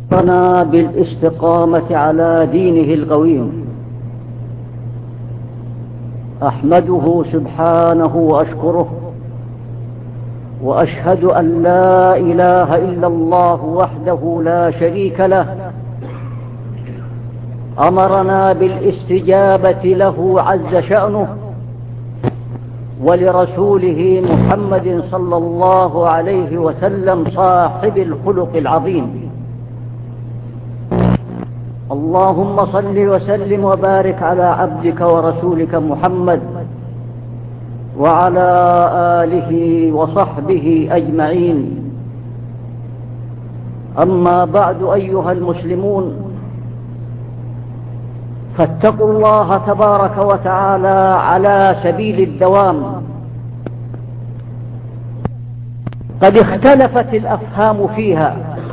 أمرنا بالاستقامة على دينه القويم. أحمده سبحانه وأشكره، وأشهد أن لا إله إلا الله وحده لا شريك له، أمرنا بالاستجابة له عز شأنه، ولرسوله محمد صلى الله عليه وسلم صاحب الخلق العظيم. اللهم صل وسلم وبارك على عبدك ورسولك محمد وعلى آله وصحبه أجمعين. أما بعد أيها المسلمون، فاتقوا الله تبارك وتعالى على سبيل الدوام. قد اختلفت الأفهام فيها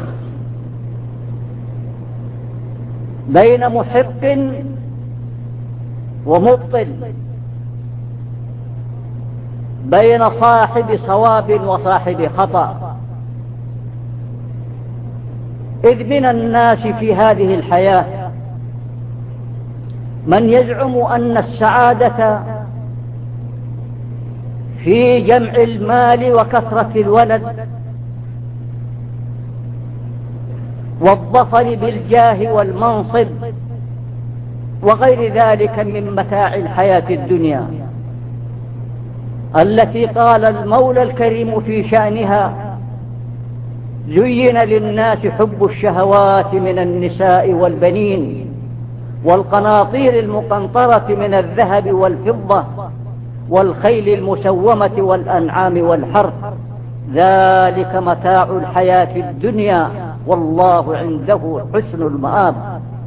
بين محق ومبطل، بين صاحب صواب وصاحب خطأ، إذ من الناس في هذه الحياة من يزعم أن السعادة في جمع المال وكثرة الولد والظفر بالجاه والمنصب وغير ذلك من متاع الحياة الدنيا التي قال المولى الكريم في شأنها: زين للناس حب الشهوات من النساء والبنين والقناطير المقنطرة من الذهب والفضة والخيل المسومة والأنعام والحرث، ذلك متاع الحياة الدنيا والله عنده حسن المآب.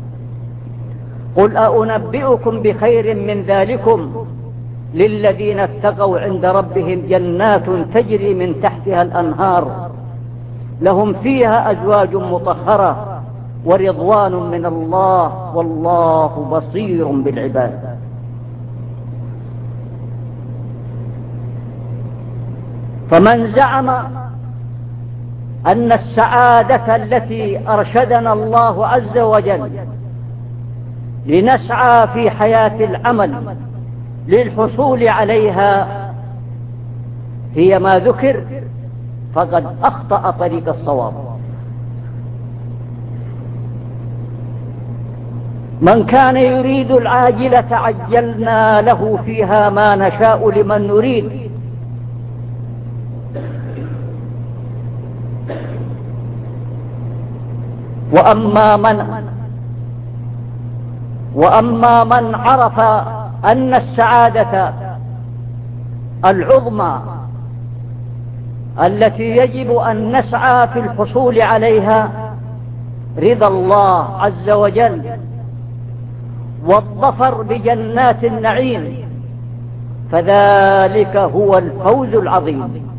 قل أنبئكم بخير من ذلكم للذين اتقوا عند ربهم جنات تجري من تحتها الأنهار لهم فيها أزواج مطهرة ورضوان من الله والله بصير بالعباد. فمن زعم أن السعادة التي أرشدنا الله عز وجل لنسعى في حياة العمل للحصول عليها هي ما ذكر فقد أخطأ طريق الصواب. من كان يريد العاجلة عجلنا له فيها ما نشاء لمن نريد، وأما من عرف أن السعادة العظمى التي يجب أن نسعى في الحصول عليها رضا الله عز وجل والظفر بجنات النعيم، فذلك هو الفوز العظيم.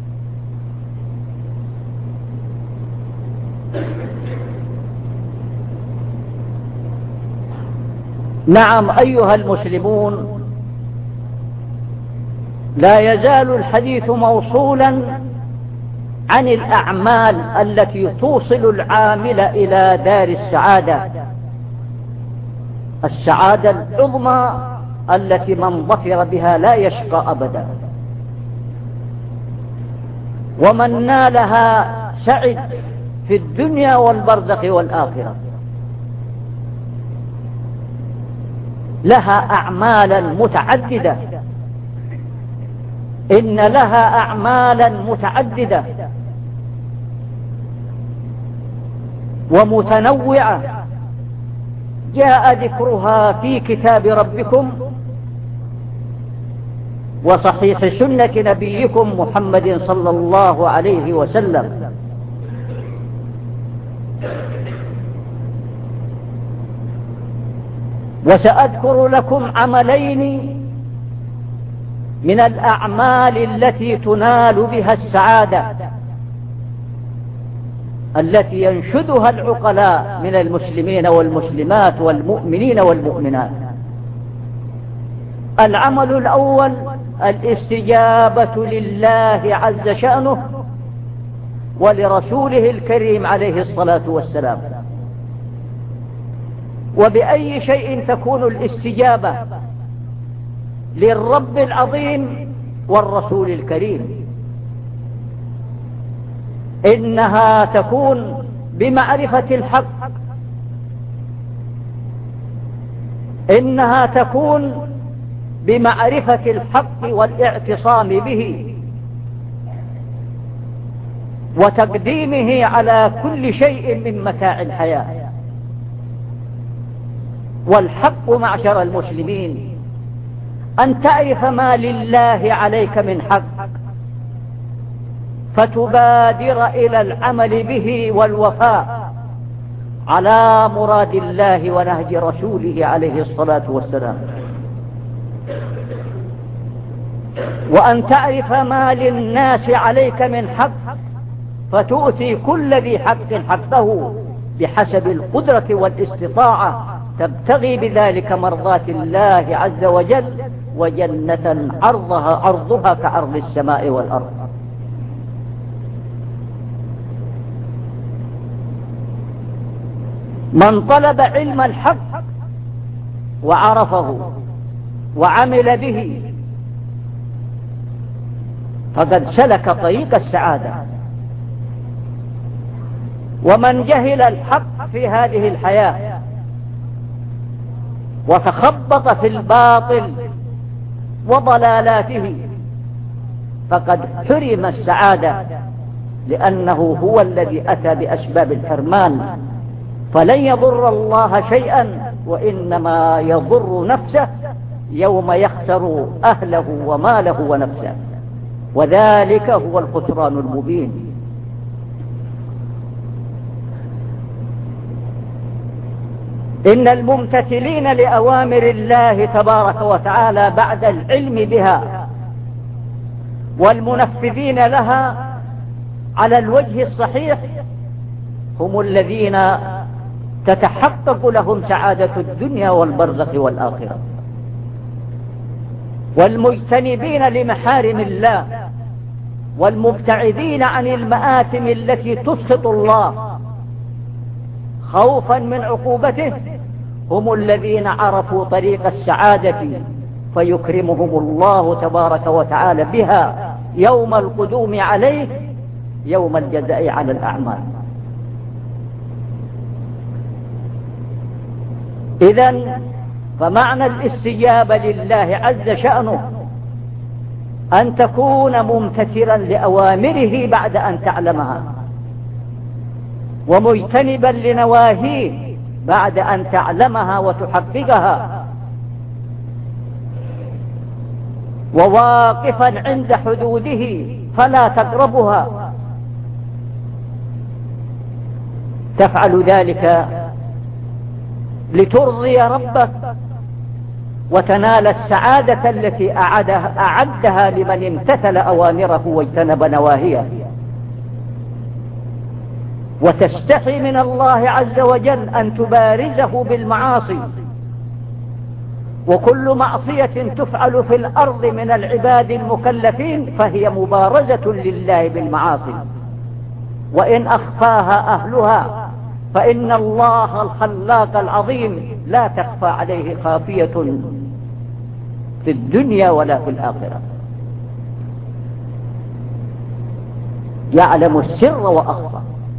نعم أيها المسلمون، لا يزال الحديث موصولا عن الأعمال التي توصل العامل إلى دار السعادة، السعادة العظمى التي من ظفر بها لا يشقى أبدا، ومن نالها سعد في الدنيا والبرزخ والآخرة. لها أعمالا متعددة، إن لها أعمالا متعددة ومتنوعة جاء ذكرها في كتاب ربكم وصحيح سنة نبيكم محمد صلى الله عليه وسلم. وسأذكر لكم عملين من الأعمال التي تنال بها السعادة التي ينشدها العقلاء من المسلمين والمسلمات والمؤمنين والمؤمنات. العمل الأول الاستجابة لله عز شأنه ولرسوله الكريم عليه الصلاة والسلام. وبأي شيء تكون الاستجابة للرب العظيم والرسول الكريم؟ إنها تكون بمعرفة الحق، إنها تكون بمعرفة الحق والاعتصام به وتقديمه على كل شيء من متاع الحياة. والحق معشر المسلمين أن تعرف ما لله عليك من حق فتبادر إلى العمل به والوفاء على مراد الله ونهج رسوله عليه الصلاة والسلام، وأن تعرف ما للناس عليك من حق فتؤتي كل ذي حق حقه بحسب القدرة والاستطاعة، تبتغي بذلك مرضات الله عز وجل وجنة عرضها كعرض السماء والأرض. من طلب علم الحق وعرفه وعمل به فقد سلك طريق السعادة، ومن جهل الحق في هذه الحياة وتخبط في الباطل وضلالاته فقد حرم السعادة، لأنه هو الذي أتى بأسباب الحرمان، فلن يضر الله شيئا وإنما يضر نفسه يوم يخسر أهله وماله ونفسه، وذلك هو الخسران المبين. إن الممتثلين لأوامر الله تبارك وتعالى بعد العلم بها والمنفذين لها على الوجه الصحيح هم الذين تتحقق لهم سعادة الدنيا والبرزخ والآخرة، والمجتنبين لمحارم الله والمبتعدين عن المآثم التي تسخط الله خوفا من عقوبته هم الذين عرفوا طريق السعادة فيكرمهم الله تبارك وتعالى بها يوم القدوم عليه يوم الجزاء على الأعمال. إذن فمعنى الاستجابة لله عز شأنه أن تكون ممتثلا لأوامره بعد أن تعلمها، ومجتنبا لنواهيه بعد أن تعلمها وتحققها، وواقفا عند حدوده فلا تقربها. تفعل ذلك لترضي ربك وتنال السعادة التي أعدها لمن امتثل أوامره واجتنب نواهيه، وتستحي من الله عز وجل أن تبارزه بالمعاصي، وكل معصية تفعل في الأرض من العباد المكلفين فهي مبارزة لله بالمعاصي، وإن أخفاها أهلها فإن الله الخلاق العظيم لا تخفى عليه خافية في الدنيا ولا في الآخرة، يعلم السر وأخفى.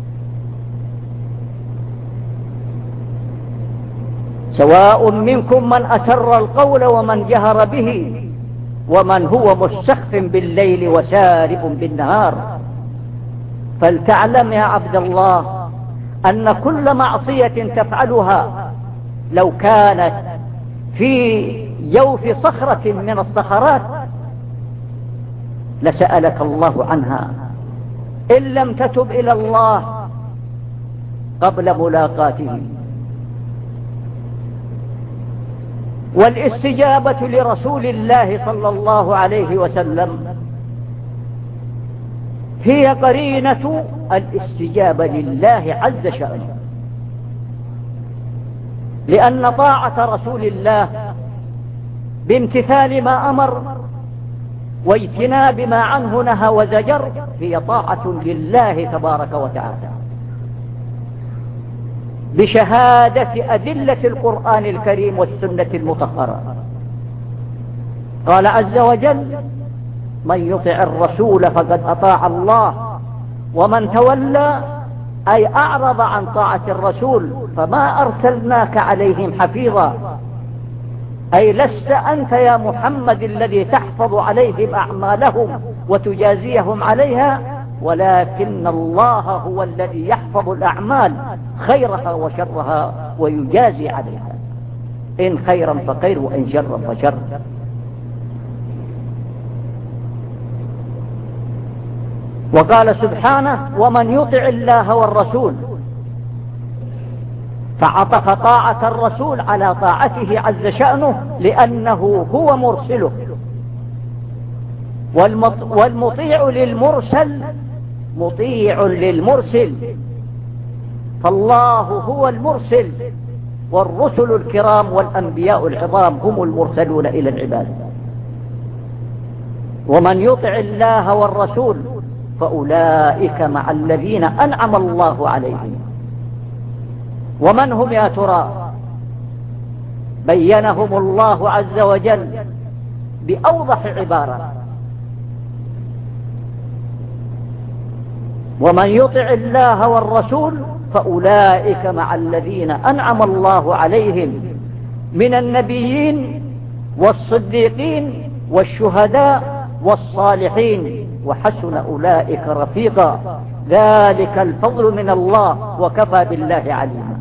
سواء منكم من أسر القول ومن جهر به ومن هو مستخف بالليل وسارب بالنهار. فلتعلم يا عبد الله أن كل معصية تفعلها لو كانت في جوف صخرة من الصخرات لسألك الله عنها إن لم تتب إلى الله قبل ملاقاته. والاستجابة لرسول الله صلى الله عليه وسلم هي قرينة الاستجابة لله عز شأنه، لأن طاعة رسول الله بامتثال ما أمر واجتناب ما عنه نهى وزجر هي طاعة لله تبارك وتعالى. بشهادة أدلة القرآن الكريم والسنة المطهرة. قال عز وجل: من يطع الرسول فقد أطاع الله ومن تولى أي أعرض عن طاعة الرسول فما أرسلناك عليهم حفيظا، أي لست أنت يا محمد الذي تحفظ عليهم أعمالهم وتجازيهم عليها، ولكن الله هو الذي يحفظ الأعمال خيرها وشرها ويجازي عليها، إن خيرا فخير وإن شرا فشر. وقال سبحانه: ومن يطع الله والرسول، فعطف طاعة الرسول على طاعته عز شأنه لأنه هو مرسله، والمطيع للمرسل مطيع للمرسل، فالله هو المرسل، والرسل الكرام والأنبياء العظام هم المرسلون إلى العباد. ومن يطع الله والرسول فأولئك مع الذين أنعم الله عليهم. ومن هم يا ترى؟ بينهم الله عز وجل بأوضح عبارة: ومن يطع الله والرسول فأولئك مع الذين أنعم الله عليهم من النبيين والصديقين والشهداء والصالحين وحسن أولئك رفيقا، ذلك الفضل من الله وكفى بالله عليما.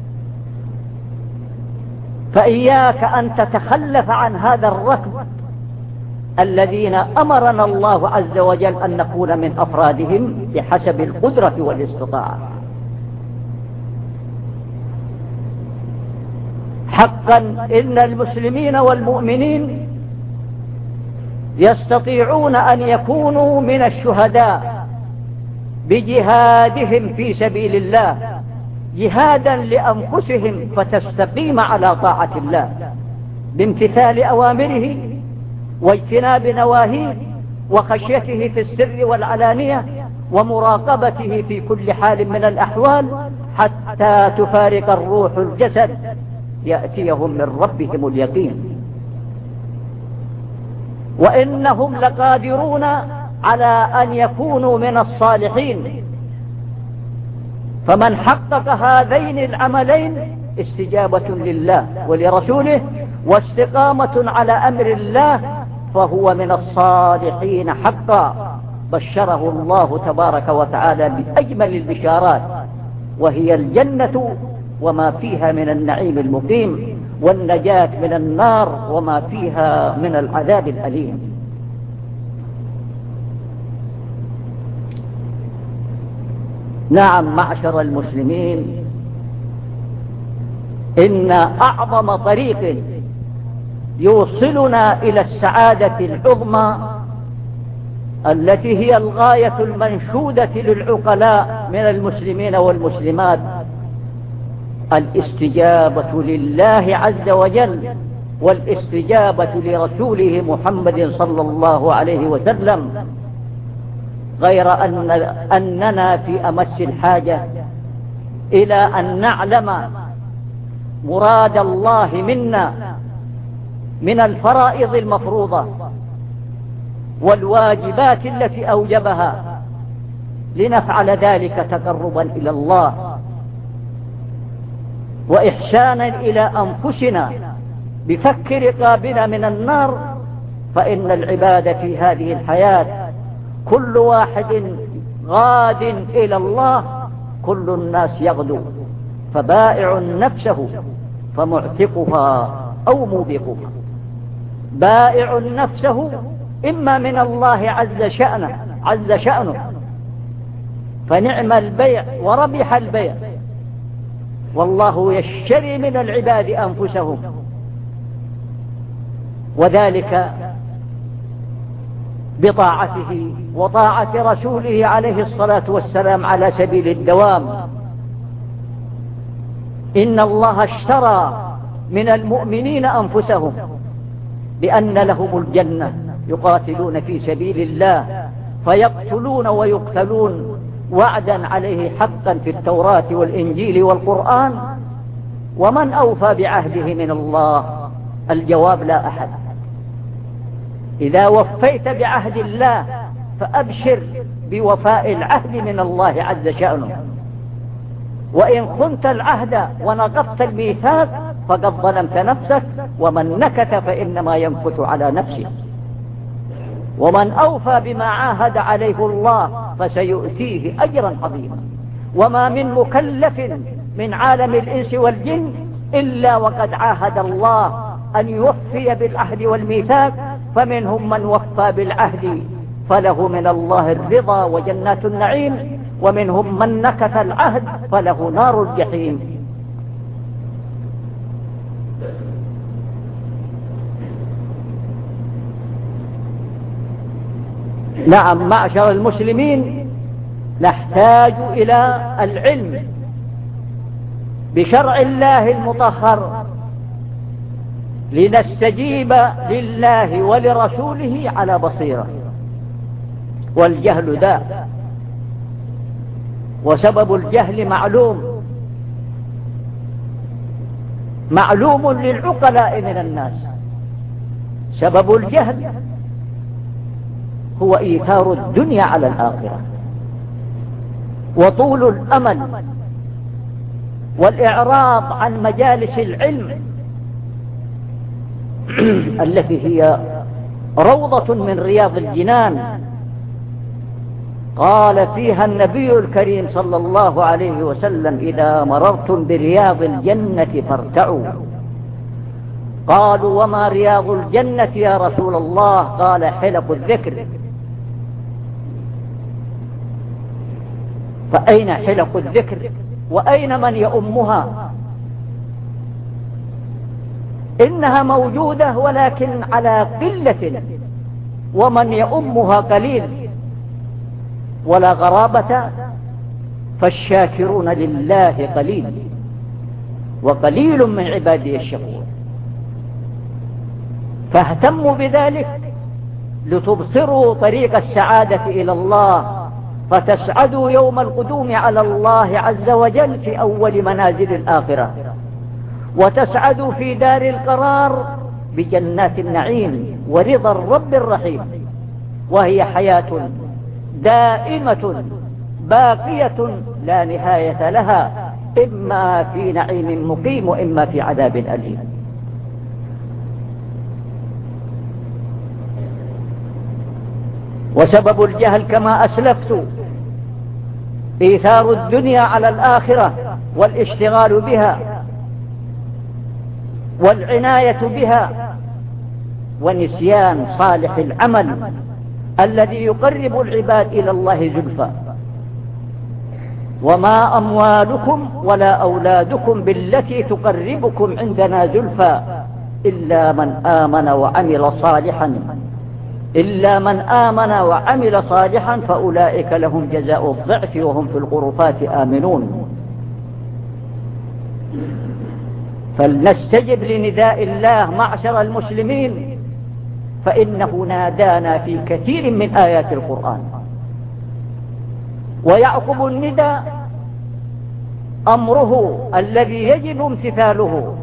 فإياك أن تتخلف عن هذا الركب الذين أمرنا الله عز وجل أن نكون من أفرادهم بحسب القدرة والاستطاعة. حقا إن المسلمين والمؤمنين يستطيعون أن يكونوا من الشهداء بجهادهم في سبيل الله، جهادا لأنفسهم فتستقيم على طاعة الله بامتثال أوامره واجتناب نواهيه وخشيته في السر والعلانية ومراقبته في كل حال من الأحوال حتى تفارق الروح الجسد يأتيهم من ربهم اليقين. وإنهم لقادرون على أن يكونوا من الصالحين. فمن حقق هذين العملين استجابة لله ولرسوله واستقامة على أمر الله فهو من الصالحين حقا، بشره الله تبارك وتعالى بأجمل البشارات، وهي الجنة وما فيها من النعيم المقيم، والنجاة من النار وما فيها من العذاب الأليم. نعم معشر المسلمين، إن أعظم طريق يوصلنا إلى السعادة العظمى التي هي الغاية المنشودة للعقلاء من المسلمين والمسلمات الاستجابة لله عز وجل والاستجابة لرسوله محمد صلى الله عليه وسلم، غير أننا في أمس الحاجة إلى أن نعلم مراد الله منا من الفرائض المفروضة والواجبات التي أوجبها، لنفعل ذلك تقربا إلى الله وإحسانا إلى أنفسنا بفك رقابنا من النار. فإن العباد في هذه الحياة كل واحد غاد إلى الله، كل الناس يغدو، فبائع نفسه فمعتقها أو موبقها. بائع نفسه إما من الله عز شأنه فنعم البيع وربح البيع، والله يشتري من العباد أنفسهم، وذلك بطاعته وطاعة رسوله عليه الصلاة والسلام على سبيل الدوام. إن الله اشترى من المؤمنين أنفسهم بأن لهم الجنة، يقاتلون في سبيل الله فيقتلون ويقتلون وعدا عليه حقا في التوراة والإنجيل والقرآن؟ ومن أوفى بعهده من الله؟ الجواب: لا أحد. إذا وفيت بعهد الله فأبشر بوفاء العهد من الله عز شأنه، وإن خنت العهد ونقضت الميثاق فقد ظلمت نفسك، ومن نكث فإنما ينكث على نفسه. ومن أوفى بما عاهد عليه الله فسيؤتيه أجرا عظيما. وما من مكلف من عالم الإنس والجن إلا وقد عاهد الله أن يوفي بالعهد والميثاق، فمنهم من وفى بالعهد فله من الله الرضا وجنات النعيم، ومنهم من نكث العهد فله نار الجحيم. نعم معشر المسلمين، نحتاج إلى العلم بشرع الله المطهر لنستجيب لله ولرسوله على بصيرة. والجهل داء، وسبب الجهل معلوم للعقلاء من الناس. سبب الجهل هو إيثار الدنيا على الآخرة، وطول الأمل، والإعراض عن مجالس العلم التي هي روضة من رياض الجنان. قال فيها النبي الكريم صلى الله عليه وسلم: إذا مررتم برياض الجنة فارتعوا. قالوا: وما رياض الجنة يا رسول الله؟ قال: حلق الذكر. فأين حلق الذكر؟ وأين من يؤمها؟ إنها موجودة ولكن على قلة، ومن يؤمها قليل. ولا غرابة، فالشاكرون لله قليل، وقليل من عبادي الشكور. فاهتموا بذلك لتبصروا طريق السعادة إلى الله، فتسعدوا يوم القدوم على الله عز وجل في أول منازل الآخرة، وتسعدوا في دار القرار بجنات النعيم ورضا الرب الرحيم، وهي حياة دائمة باقية لا نهاية لها، إما في نعيم مقيم وإما في عذاب أليم. وسبب الجهل كما أسلفت إيثار الدنيا على الآخرة، والاشتغال بها والعناية بها، ونسيان صالح العمل الذي يقرب العباد إلى الله زلفى. وما أموالكم ولا أولادكم بالتي تقربكم عندنا زلفى إلا من آمن وعمل صالحا فأولئك لهم جزاء الضعف وهم في الغرفات آمنون. فلنستجب لنداء الله معشر المسلمين، فإنه نادانا في كثير من آيات القرآن. ويعقب النداء أمره الذي يجب امتثاله،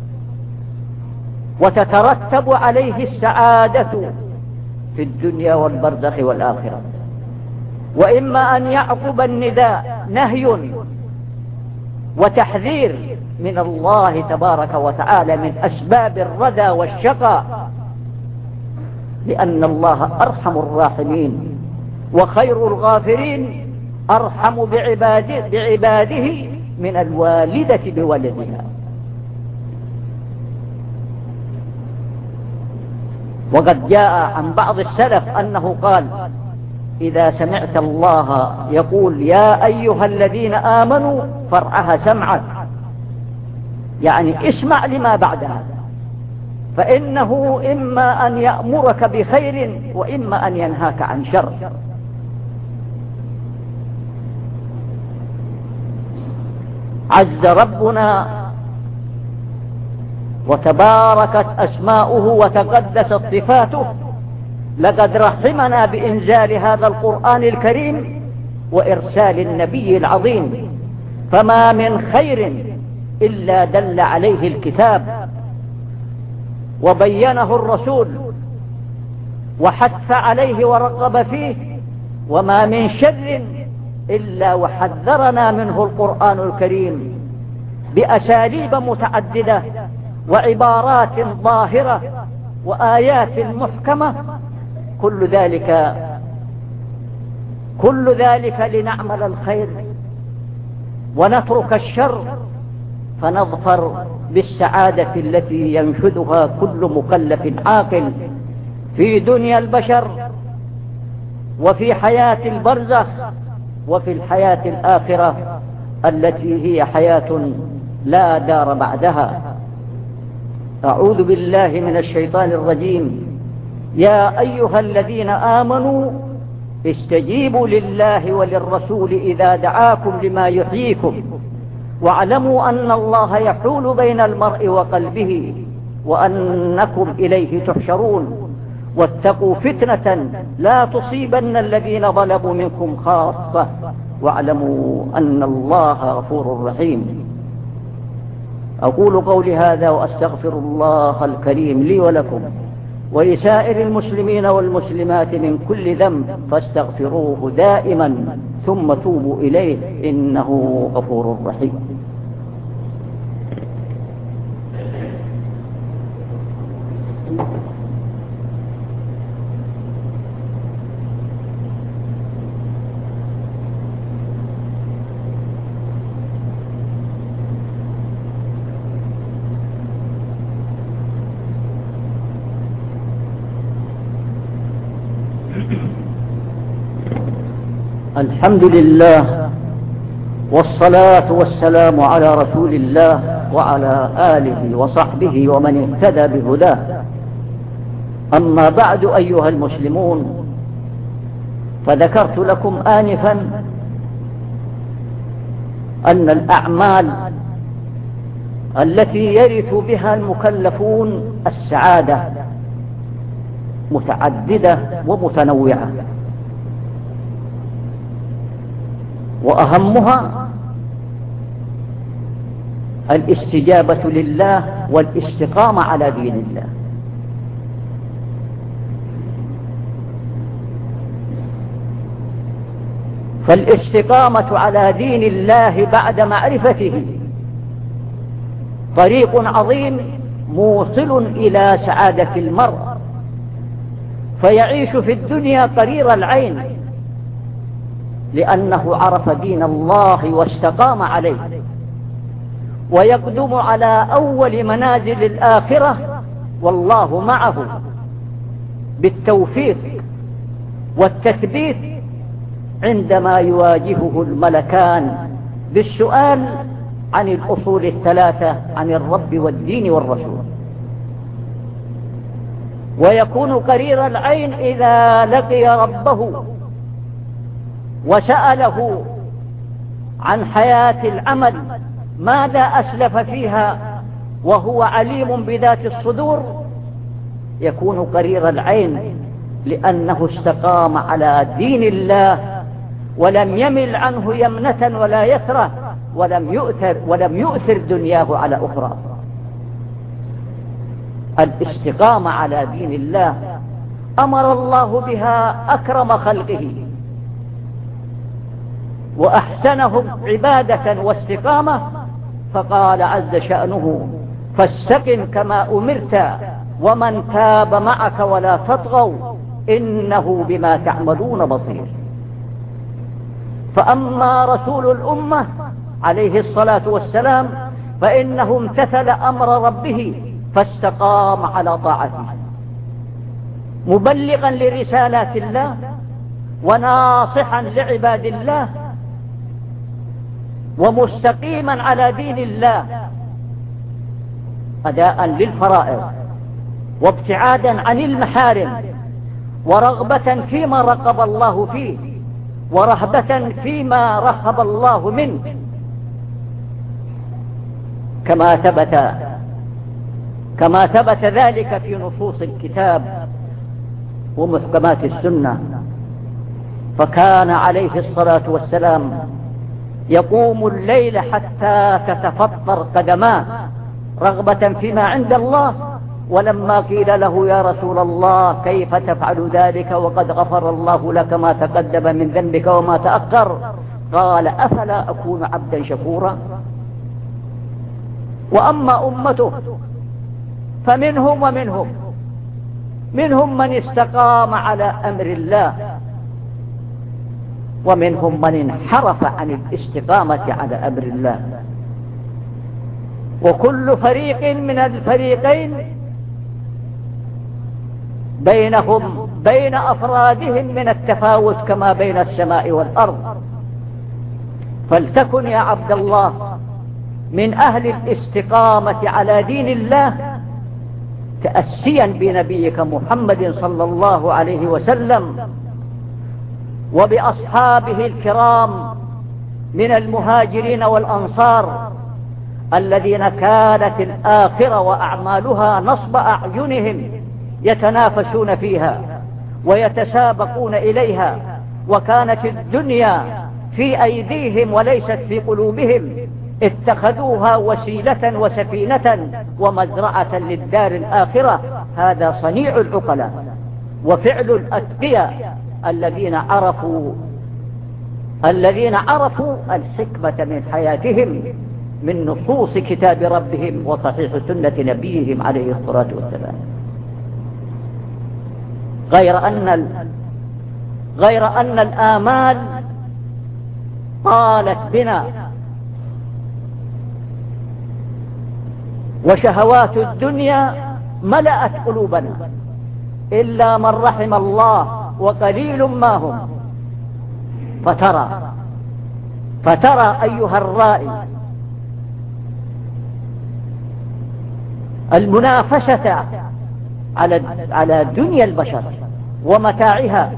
وتترتب عليه السعادة في الدنيا والبرزخ والآخرة. وإما أن يعقب النداء نهي وتحذير من الله تبارك وتعالى من أسباب الردى والشقاء، لأن الله أرحم الراحمين وخير الغافرين، أرحم بعباده من الوالدة بولدها. وقد جاء عن بعض السلف أنه قال: إذا سمعت الله يقول يا أيها الذين آمنوا فارعها سمعك، يعني اسمع لما بعدها، فإنه إما أن يأمرك بخير وإما أن ينهاك عن شر. عز ربنا وتباركت أسماؤه وتقدست صفاته، لقد رحمنا بإنزال هذا القرآن الكريم وإرسال النبي العظيم، فما من خير إلا دل عليه الكتاب وبينه الرسول وحث عليه ورغب فيه، وما من شر إلا وحذرنا منه القرآن الكريم بأساليب متعددة وعبارات ظاهرة وآيات محكمة. كل ذلك لنعمل الخير ونترك الشر، فنظفر بالسعادة التي ينشدها كل مكلف عاقل في دنيا البشر وفي حياة البرزخ وفي الحياة الآخرة التي هي حياة لا دار بعدها. أعوذ بالله من الشيطان الرجيم. يا أيها الذين آمنوا استجيبوا لله وللرسول إذا دعاكم لما يحييكم، واعلموا أن الله يحول بين المرء وقلبه وأنكم إليه تحشرون، واتقوا فتنة لا تصيبن الذين ظلموا منكم خاصة، واعلموا أن الله غفور رحيم. أقول قولي هذا وأستغفر الله الكريم لي ولكم ولسائر المسلمين والمسلمات من كل ذنب، فاستغفروه دائما ثم توبوا إليه إنه غفور رحيم. الحمد لله والصلاة والسلام على رسول الله وعلى آله وصحبه ومن اهتدى بهداه. أما بعد أيها المسلمون، فذكرت لكم آنفا أن الأعمال التي يرث بها المكلفون السعادة متعددة ومتنوعة، وأهمها الاستجابة لله والاستقامة على دين الله. فالاستقامة على دين الله بعد معرفته طريق عظيم موصل إلى سعادة المرء، فيعيش في الدنيا قرير العين لأنه عرف دين الله واستقام عليه، ويقدم على أول منازل الآخرة والله معه بالتوفيق والتثبيت عندما يواجهه الملكان بالسؤال عن الأصول الثلاثة عن الرب والدين والرسول. ويكون قرير العين إذا لقي ربه وسأله عن حياة العمل ماذا أسلف فيها وهو عليم بذات الصدور، يكون قرير العين لأنه استقام على دين الله ولم يمل عنه يمنة ولا يسرة، ولم يؤثر دنياه على أخرى. الاستقامة على دين الله أمر الله بها أكرم خلقه وأحسنهم عبادة واستقامة، فقال عز شأنه فاستقم كما أمرت ومن تاب معك ولا تطغوا إنه بما تعملون بصير. فأما رسول الأمة عليه الصلاة والسلام فإنه امتثل أمر ربه فاستقام على طاعته، مبلغا لرسالات الله وناصحا لعباد الله ومستقيما على دين الله أداء للفرائض وابتعادا عن المحارم ورغبة فيما رغب الله فيه ورهبة فيما رهب الله منه، كما ثبت ذلك في نصوص الكتاب ومحكمات السنة. فكان عليه الصلاة والسلام يقوم الليل حتى تتفطر قدماه رغبة فيما عند الله. ولما قيل له يا رسول الله كيف تفعل ذلك وقد غفر الله لك ما تقدم من ذنبك وما تأخر، قال أفلا أكون عبدا شكورا. وأما أمته فمنهم منهم من استقام على أمر الله، ومنهم من انحرف عن الاستقامة على أمر الله. وكل فريق من الفريقين بين أفرادهم من التفاوت كما بين السماء والأرض. فلتكن يا عبد الله من أهل الاستقامة على دين الله تأسيا بنبيك محمد صلى الله عليه وسلم وبأصحابه الكرام من المهاجرين والأنصار الذين كانت الآخرة وأعمالها نصب أعينهم يتنافسون فيها ويتسابقون إليها، وكانت الدنيا في أيديهم وليست في قلوبهم، اتخذوها وسيلة وسفينة ومزرعة للدار الآخرة. هذا صنيع العقلاء وفعل الأتقياء الذين عرفوا الحكمة من حياتهم من نصوص كتاب ربهم وصحيح سنة نبيهم عليه الصلاة والسلام. غير أن الآمال طالت بنا وشهوات الدنيا ملأت قلوبنا إلا من رحم الله وقليل ما هم. فترى أيها الرائي المنافسة على دنيا البشر ومتاعها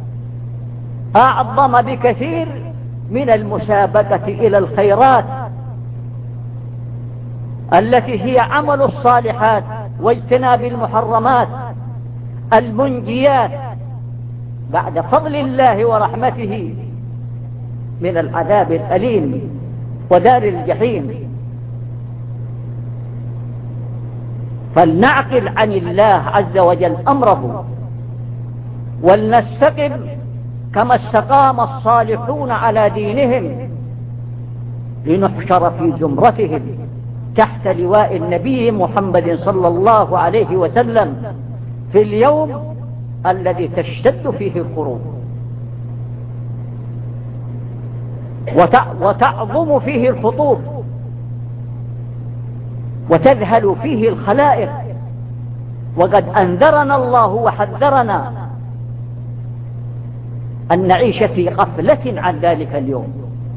أعظم بكثير من المسابقة إلى الخيرات التي هي عمل الصالحات واجتناب المحرمات المنجيات بعد فضل الله ورحمته من العذاب الأليم ودار الجحيم. فلنعقل عن الله عز وجل أمره ولنستقم كما استقام الصالحون على دينهم لنحشر في زمرتهم تحت لواء النبي محمد صلى الله عليه وسلم في اليوم الذي تشتد فيه القلوب وتعظم فيه الخطوب وتذهل فيه الخلائق. وقد أنذرنا الله وحذرنا أن نعيش في غفلة عن ذلك اليوم.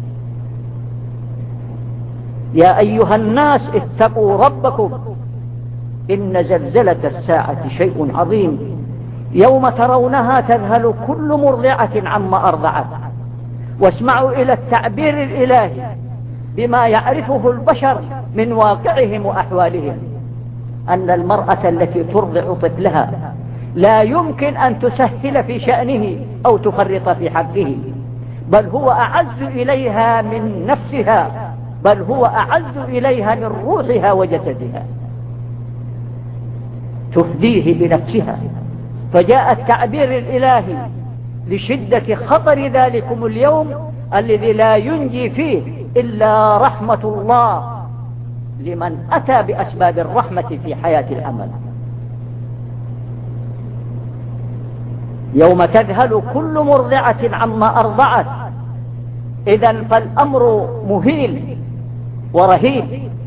يا أيها الناس اتقوا ربكم إن زلزلة الساعة شيء عظيم يوم ترونها تذهل كل مرضعة عما أرضعت. واسمعوا إلى التعبير الإلهي بما يعرفه البشر من واقعهم وأحوالهم، أن المرأة التي ترضع طفلها لا يمكن أن تسهل في شأنه أو تفرط في حقه، بل هو أعز إليها من نفسها، بل هو أعز إليها من روحها وجسدها، تفديه بنفسها. فجاء التعبير الإلهي لشدة خطر ذلكم اليوم الذي لا ينجي فيه إلا رحمة الله لمن أتى بأسباب الرحمة في حياة العمل. يوم تذهل كل مرضعة عما أرضعت، إذن فالأمر مهيل ورهيب.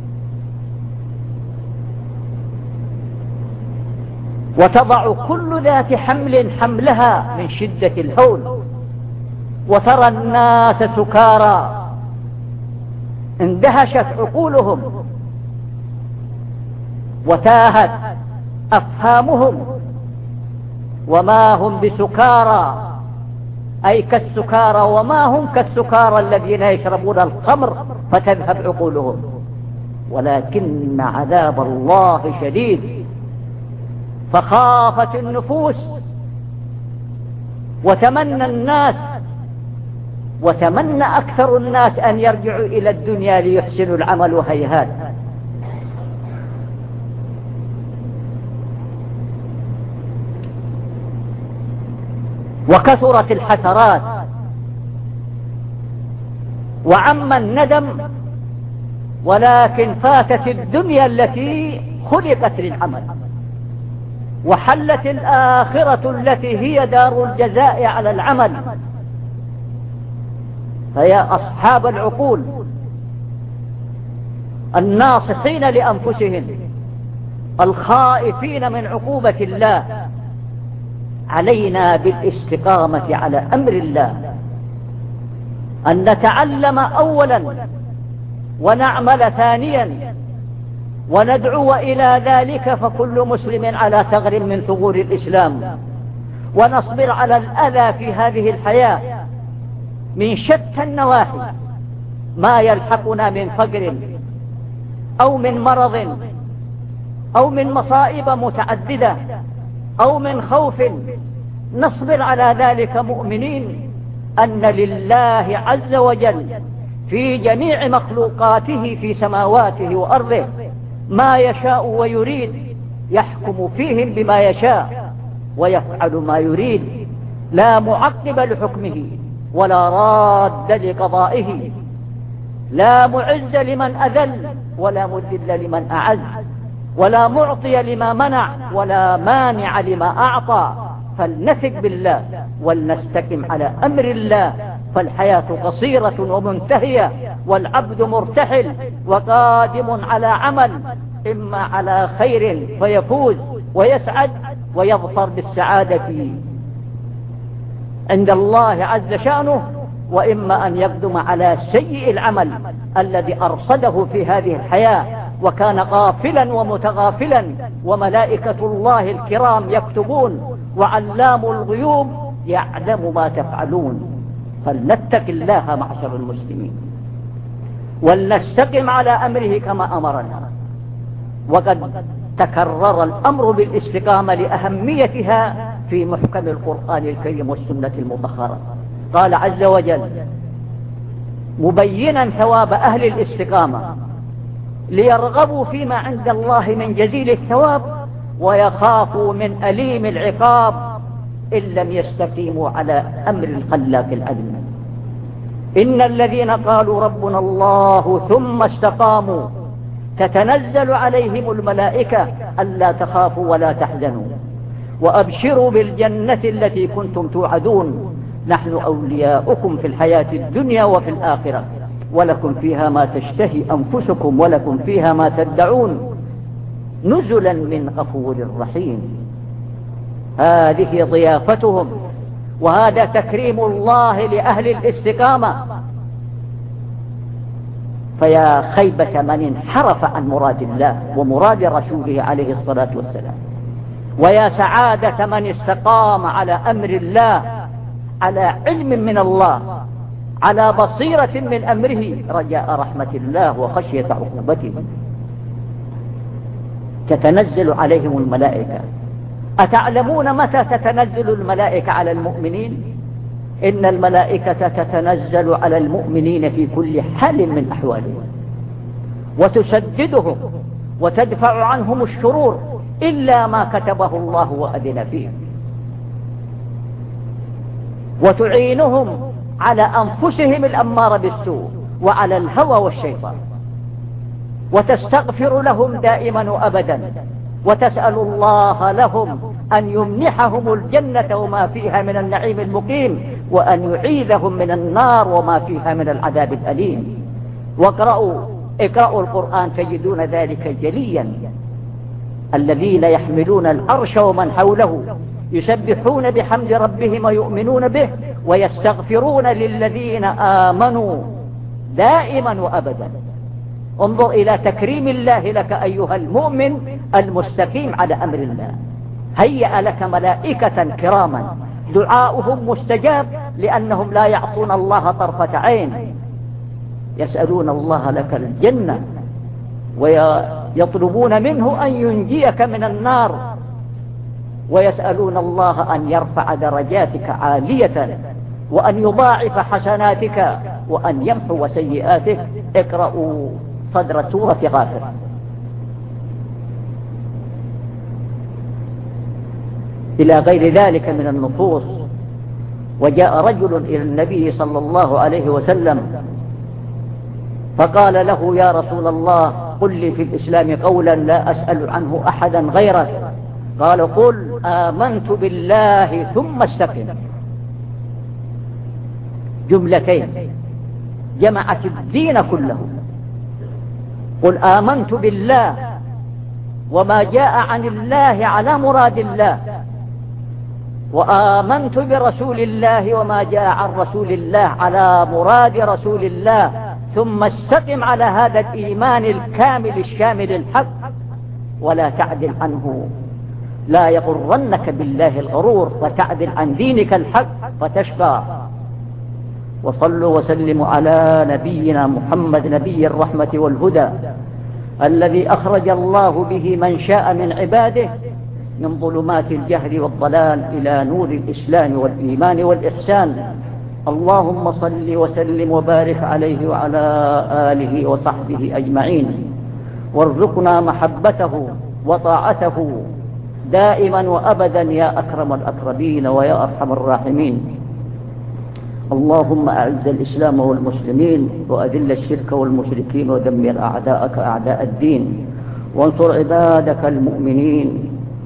وتضع كل ذات حمل حملها من شدة الهول، وترى الناس سكارى اندهشت عقولهم وتاهت أفهامهم، وما هم بسكارى أي كالسكارى، وما هم كالسكارى الذين يشربون الخمر فتذهب عقولهم، ولكن عذاب الله شديد. فخافت النفوس وتمنى الناس وتمنى أكثر الناس أن يرجعوا إلى الدنيا ليحسنوا العمل، وهيهات. وكثرت الحسرات وعم الندم، ولكن فاتت الدنيا التي خلقت للعمل، وحلت الآخرة التي هي دار الجزاء على العمل. فيا أصحاب العقول الناصحين لأنفسهم الخائفين من عقوبة الله، علينا بالاستقامة على أمر الله، أن نتعلم أولا ونعمل ثانيا وندعو إلى ذلك، فكل مسلم على ثغر من ثغور الإسلام، ونصبر على الأذى في هذه الحياة من شتى النواحي، ما يلحقنا من فقر أو من مرض أو من مصائب متعددة أو من خوف، نصبر على ذلك مؤمنين أن لله عز وجل في جميع مخلوقاته في سماواته وأرضه ما يشاء ويريد، يحكم فيهم بما يشاء ويفعل ما يريد، لا معقب لحكمه ولا راد لقضائه، لا معز لمن أذل ولا مذل لمن أعز، ولا معطي لما منع ولا مانع لما أعطى. فلنثق بالله ولنستقم على أمر الله، فالحياة قصيرة ومنتهية، والعبد مرتحل وقادم على عمل، إما على خير فيفوز ويسعد ويظفر بالسعادة عند الله عز شأنه، وإما أن يقدم على سيء العمل الذي أرصده في هذه الحياة وكان غافلا ومتغافلا، وملائكة الله الكرام يكتبون وعلام الغيوب يعلم ما تفعلون. فلنتق الله معشر المسلمين ولنستقم على أمره كما أمرنا. وقد تكرر الأمر بالاستقامة لأهميتها في محكم القرآن الكريم والسنة المطهرة. قال عز وجل مبينا ثواب أهل الاستقامة ليرغبوا فيما عند الله من جزيل الثواب ويخافوا من أليم العقاب إن لم يستقيموا على أمر الخلاق العليم. إن الذين قالوا ربنا الله ثم استقاموا تتنزل عليهم الملائكة ألا تخافوا ولا تحزنوا وأبشروا بالجنة التي كنتم توعدون نحن أولياؤكم في الحياة الدنيا وفي الآخرة ولكم فيها ما تشتهي أنفسكم ولكم فيها ما تدعون نزلا من غفور رحيم. هذه ضيافتهم، وهذا تكريم الله لأهل الاستقامة. فيا خيبة من انحرف عن مراد الله ومراد رسوله عليه الصلاة والسلام، ويا سعادة من استقام على أمر الله على علم من الله على بصيرة من أمره رجاء رحمة الله وخشية عقوبته. تتنزل عليهم الملائكة. أتعلمون متى تتنزل الملائكة على المؤمنين؟ إن الملائكة تتنزل على المؤمنين في كل حال من أحوالهم وتسددهم وتدفع عنهم الشرور إلا ما كتبه الله وأذن فيه، وتعينهم على أنفسهم الأمارة بالسوء وعلى الهوى والشيطان، وتستغفر لهم دائما وأبدا، وتسأل الله لهم أن يمنحهم الجنة وما فيها من النعيم المقيم، وأن يعيذهم من النار وما فيها من العذاب الأليم. اقرأوا القرآن تجدون ذلك جليا. الذين يحملون العرش ومن حوله يسبحون بحمد ربهم ويؤمنون به ويستغفرون للذين آمنوا دائما وأبدا. انظر إلى تكريم الله لك أيها المؤمن المستقيم على أمر الله. هيأ لك ملائكة كراما دعاؤهم مستجاب لأنهم لا يعصون الله طرفة عين، يسألون الله لك الجنة ويطلبون منه أن ينجيك من النار، ويسألون الله أن يرفع درجاتك عالية، وأن يضاعف حسناتك وأن يمحو سيئاتك. اقرأوا صدر سورة غافر. إلى غير ذلك من النصوص. وجاء رجل إلى النبي صلى الله عليه وسلم فقال له: يا رسول الله، قل لي في الإسلام قولا لا أسأل عنه أحدا غيرك. قال: قل آمنت بالله ثم استقم. جملتين جمعت الدين كله. قل آمنت بالله وما جاء عن الله على مراد الله، وآمنت برسول الله وما جاء عن رسول الله على مراد رسول الله، ثم استقم على هذا الإيمان الكامل الشامل الحق ولا تعدل عنه. لا يغرنك بالله الغرور وتعدل عن دينك الحق فتشقى. وصلوا وسلموا على نبينا محمد نبي الرحمة والهدى الذي أخرج الله به من شاء من عباده من ظلمات الجهل والضلال إلى نور الإسلام والإيمان والإحسان. اللهم صل وسلم وبارك عليه وعلى آله وصحبه أجمعين، وارزقنا محبته وطاعته دائما وأبدا يا أكرم الأكرمين ويا أرحم الراحمين. اللهم أعز الإسلام والمسلمين وأذل الشرك والمشركين ودمر أعداءك أعداء الدين، وانصر عبادك المؤمنين،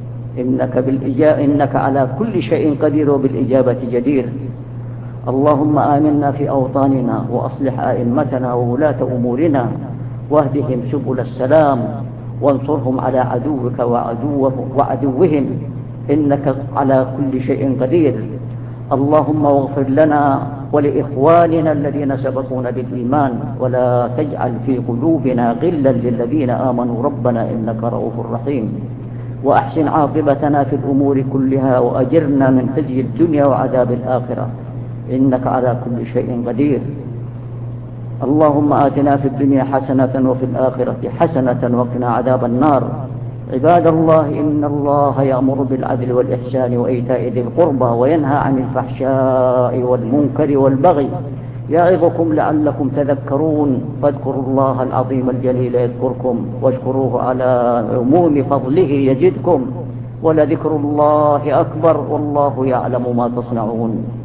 إنك على كل شيء قدير وبالإجابة جدير. اللهم آمنا في أوطاننا وأصلح أئمتنا وولاة أمورنا واهدهم سبل السلام، وانصرهم على عدوك وعدوهم، إنك على كل شيء قدير. اللهم اغفر لنا ولإخواننا الذين سبقونا بالإيمان، ولا تجعل في قلوبنا غلا للذين آمنوا ربنا إنك رؤوف رحيم. وأحسن عاقبتنا في الأمور كلها، وأجرنا من خزي الدنيا وعذاب الآخرة، إنك على كل شيء قدير. اللهم آتنا في الدنيا حسنة وفي الآخرة حسنة وقنا عذاب النار. عباد الله، إن الله يأمر بالعدل والإحسان وإيتاء ذي القربى وينهى عن الفحشاء والمنكر والبغي يعظكم لعلكم تذكرون. فاذكروا الله العظيم الجليل يذكركم، واشكروه على عموم فضله يزدكم، ولذكر الله أكبر، والله يعلم ما تصنعون.